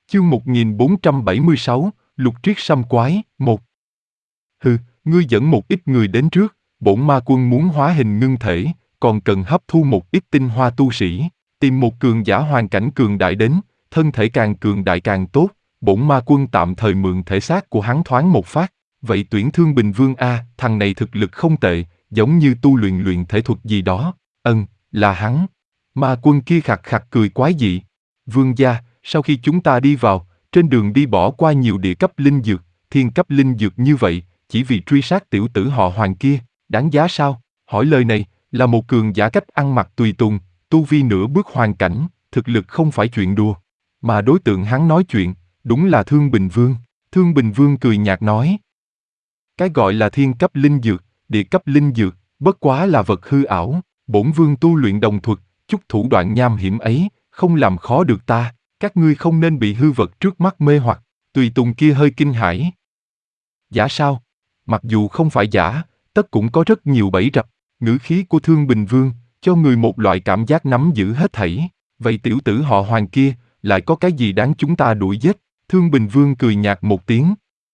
Chương 1476, Lục Triết Sâm Quái, 1. Hừ, ngươi dẫn một ít người đến trước, bổn ma quân muốn hóa hình ngưng thể, còn cần hấp thu một ít tinh hoa tu sĩ, tìm một cường giả hoàn cảnh cường đại đến, thân thể càng cường đại càng tốt, bổn ma quân tạm thời mượn thể xác của hắn thoáng một phát. Vậy tuyển Thương Bình Vương a, thằng này thực lực không tệ, giống như tu luyện thể thuật gì đó. Là hắn. Ma quân kia khặc khặc cười quái dị. Vương gia, sau khi chúng ta đi vào, trên đường đi bỏ qua nhiều địa cấp linh dược, thiên cấp linh dược như vậy, chỉ vì truy sát tiểu tử họ Hoàng kia, đáng giá sao? Hỏi lời này, là một cường giả cách ăn mặc tùy tùng, tu vi nửa bước hoàn cảnh, thực lực không phải chuyện đùa. Mà đối tượng hắn nói chuyện, đúng là Thương Bình Vương. Thương Bình Vương cười nhạt nói. Cái gọi là thiên cấp linh dược, địa cấp linh dược, bất quá là vật hư ảo, bổn vương tu luyện đồng thuật, chút thủ đoạn nham hiểm ấy, không làm khó được ta, các ngươi không nên bị hư vật trước mắt mê hoặc. Tùy tùng kia hơi kinh hãi. Giả sao? Mặc dù không phải giả, tất cũng có rất nhiều bẫy rập. Ngữ khí của Thương Bình Vương, cho người một loại cảm giác nắm giữ hết thảy. Vậy tiểu tử họ Hoàng kia, lại có cái gì đáng chúng ta đuổi giết? Thương Bình Vương cười nhạt một tiếng.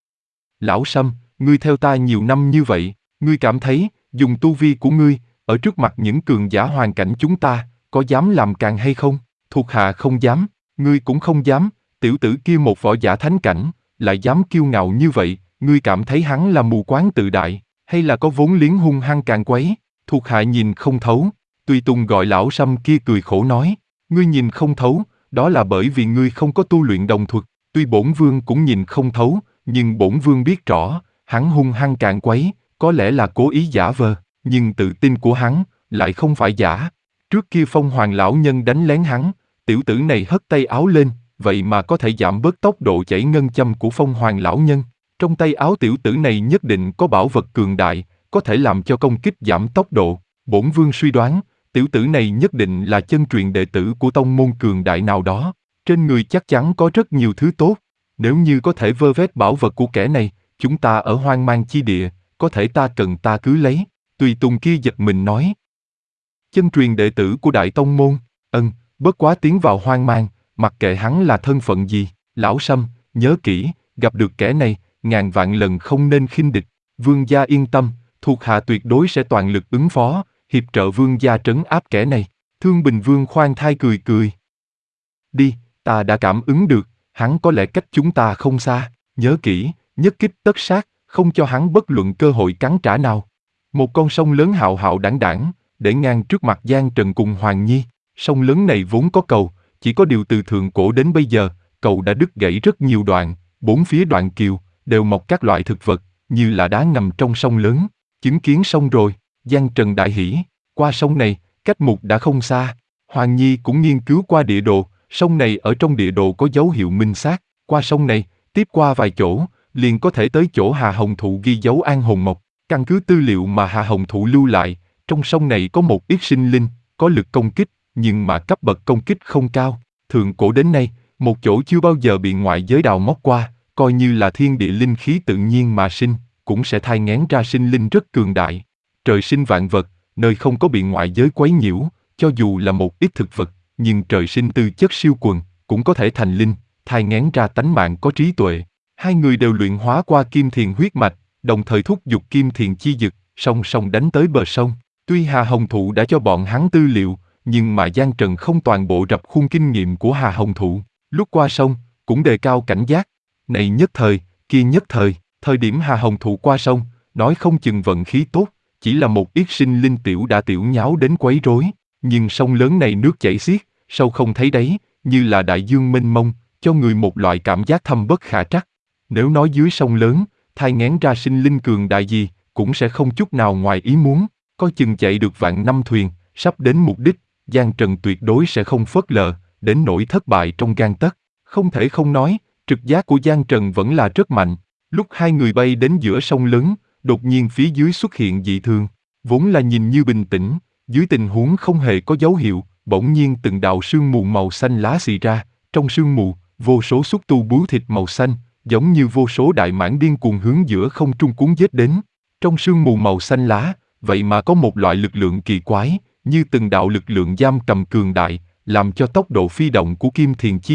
Lão Sâm, ngươi theo ta nhiều năm như vậy, ngươi cảm thấy, dùng tu vi của ngươi, ở trước mặt những cường giả hoàn cảnh chúng ta, có dám làm càng hay không? Thuộc hạ không dám, ngươi cũng không dám, tiểu tử kia một võ giả thánh cảnh, lại dám kiêu ngạo như vậy, ngươi cảm thấy hắn là mù quáng tự đại, hay là có vốn liếng hung hăng càng quấy? Thuộc hạ nhìn không thấu. Tùy tùng gọi lão Sâm kia cười khổ nói, ngươi nhìn không thấu, đó là bởi vì ngươi không có tu luyện đồng thuật. Tuy bổn vương cũng nhìn không thấu, nhưng bổn vương biết rõ, hắn hung hăng càn quấy, có lẽ là cố ý giả vờ, nhưng tự tin của hắn lại không phải giả. Trước kia Phong Hoàng lão nhân đánh lén hắn, tiểu tử này hất tay áo lên, vậy mà có thể giảm bớt tốc độ chảy ngân châm của Phong Hoàng lão nhân. Trong tay áo tiểu tử này nhất định có bảo vật cường đại, có thể làm cho công kích giảm tốc độ. Bổn vương suy đoán, tiểu tử này nhất định là chân truyền đệ tử của tông môn cường đại nào đó. Trên người chắc chắn có rất nhiều thứ tốt. Nếu như có thể vơ vét bảo vật của kẻ này, chúng ta ở hoang mang chi địa, có thể ta cần ta cứ lấy. Tùy tùng kia giật mình nói. Chân truyền đệ tử của đại tông môn, bất quá tiến vào hoang mang, mặc kệ hắn là thân phận gì. Lão Sâm, nhớ kỹ, gặp được kẻ này, ngàn vạn lần không nên khinh địch. Vương gia yên tâm, thuộc hạ tuyệt đối sẽ toàn lực ứng phó, hiệp trợ vương gia trấn áp kẻ này. Thương Bình Vương khoan thai cười cười. Đi, ta đã cảm ứng được, hắn có lẽ cách chúng ta không xa, nhớ kỹ, nhất kích tất sát, không cho hắn bất luận cơ hội cắn trả nào. Một con sông lớn hạo hạo đãng đãng, để ngang trước mặt Giang Trần cùng Hoàng Nhi. Sông lớn này vốn có cầu, chỉ có điều từ thượng cổ đến bây giờ, cầu đã đứt gãy rất nhiều đoạn, bốn phía đoạn kiều, đều mọc các loại thực vật, như là đá ngầm trong sông lớn. Chứng kiến sông rồi, Giang Trần đại hỉ, qua sông này, cách mục đã không xa. Hoàng Nhi cũng nghiên cứu qua địa đồ, sông này ở trong địa đồ có dấu hiệu minh xác, qua sông này, tiếp qua vài chỗ, liền có thể tới chỗ Hà Hồng Thụ ghi dấu An Hồn Mộc. Căn cứ tư liệu mà Hà Hồng Thụ lưu lại, trong sông này có một ít sinh linh, có lực công kích, nhưng mà cấp bậc công kích không cao. Thượng cổ đến nay, một chỗ chưa bao giờ bị ngoại giới đào móc qua, coi như là thiên địa linh khí tự nhiên mà sinh, cũng sẽ thai nghén ra sinh linh rất cường đại. Trời sinh vạn vật, nơi không có bị ngoại giới quấy nhiễu, cho dù là một ít thực vật, nhưng trời sinh tư chất siêu quần, cũng có thể thành linh, thai nghén ra tánh mạng có trí tuệ. Hai người đều luyện hóa qua kim thiền huyết mạch, đồng thời thúc giục kim thiền chi dực, song song đánh tới bờ sông. Tuy Hà Hồng Thụ đã cho bọn hắn tư liệu, nhưng mà Giang Trần không toàn bộ rập khuôn kinh nghiệm của Hà Hồng Thụ. Lúc qua sông, cũng đề cao cảnh giác. Này nhất thời, kia nhất thời, thời điểm Hà Hồng Thụ qua sông, nói không chừng vận khí tốt, chỉ là một ít sinh linh tiểu đã tiểu nháo đến quấy rối. Nhưng sông lớn này nước chảy xiết, sâu không thấy đáy, như là đại dương mênh mông, cho người một loại cảm giác thâm bất khả trắc. Nếu nói dưới sông lớn, thai nghén ra sinh linh cường đại gì, cũng sẽ không chút nào ngoài ý muốn. Coi chừng chạy được vạn năm thuyền, sắp đến mục đích, Giang Trần tuyệt đối sẽ không phớt lờ, đến nỗi thất bại trong gang tấc. Không thể không nói, trực giác của Giang Trần vẫn là rất mạnh. Lúc hai người bay đến giữa sông lớn, đột nhiên phía dưới xuất hiện dị thường. Vốn là nhìn như bình tĩnh, dưới tình huống không hề có dấu hiệu, bỗng nhiên từng đạo sương mù màu xanh lá xì ra. Trong sương mù, vô số xúc tu bướu thịt màu xanh, giống như vô số đại mãng điên cuồng hướng giữa không trung cuốn giết đến. Trong sương mù màu xanh lá, vậy mà có một loại lực lượng kỳ quái, như từng đạo lực lượng giam cầm cường đại, làm cho tốc độ phi động của kim thiền chi dực,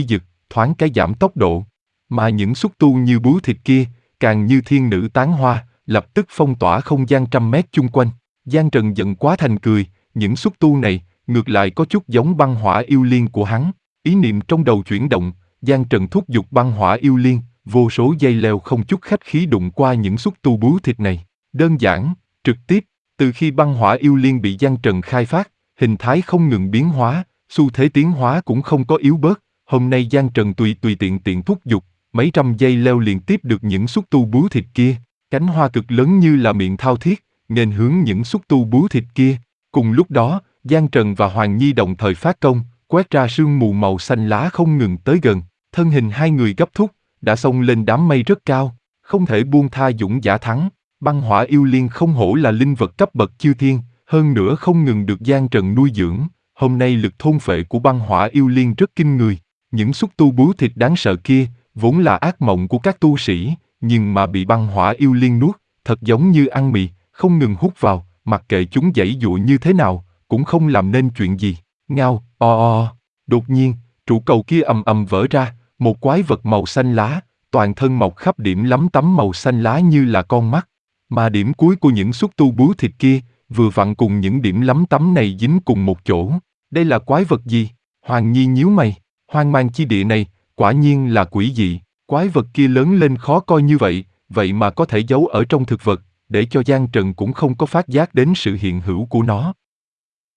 thoáng cái giảm tốc độ. Mà những xúc tu như bướu thịt kia, càng như thiên nữ tán hoa, lập tức phong tỏa không gian trăm mét chung quanh. Giang Trần giận quá thành cười, những xúc tu này, ngược lại có chút giống băng hỏa yêu liên của hắn. Ý niệm trong đầu chuyển động, Giang Trần thúc giục băng hỏa yêu liên, vô số dây leo không chút khách khí đụng qua những xúc tu bướu thịt này. Đơn giản, trực tiếp, từ khi băng hỏa yêu liên bị Giang Trần khai phát, hình thái không ngừng biến hóa, xu thế tiến hóa cũng không có yếu bớt. Hôm nay Giang Trần tùy tiện thúc giục, mấy trăm dây leo liền tiếp được những xúc tu bướu thịt kia. Cánh hoa cực lớn như là miệng thao thiết, nghênh hướng những xúc tu bướu thịt kia. Cùng lúc đó, Giang Trần và Hoàng Nhi đồng thời phát công, quét ra sương mù màu xanh lá không ngừng tới gần. Thân hình hai người gấp thúc, đã xông lên đám mây rất cao, không thể buông tha dũng giả thắng. Băng hỏa yêu liên không hổ là linh vật cấp bậc chư thiên, hơn nữa không ngừng được Giang Trần nuôi dưỡng. Hôm nay lực thôn phệ của băng hỏa yêu liên rất kinh người. Những xúc tu bướu thịt đáng sợ kia, vốn là ác mộng của các tu sĩ, nhưng mà bị băng hỏa yêu liên nuốt, thật giống như ăn mì, không ngừng hút vào, mặc kệ chúng giãy giụa như thế nào, cũng không làm nên chuyện gì. Ngao, o. Đột nhiên, trụ cầu kia ầm ầm vỡ ra, một quái vật màu xanh lá, toàn thân mọc khắp điểm lấm tấm màu xanh lá như là con mắt. Mà điểm cuối của những xúc tu bướu thịt kia, vừa vặn cùng những điểm lấm tấm này dính cùng một chỗ. Đây là quái vật gì? Hoàng Nhi nhíu mày, hoang mang chi địa này, quả nhiên là quỷ dị. Quái vật kia lớn lên khó coi như vậy, vậy mà có thể giấu ở trong thực vật, để cho Giang Trần cũng không có phát giác đến sự hiện hữu của nó.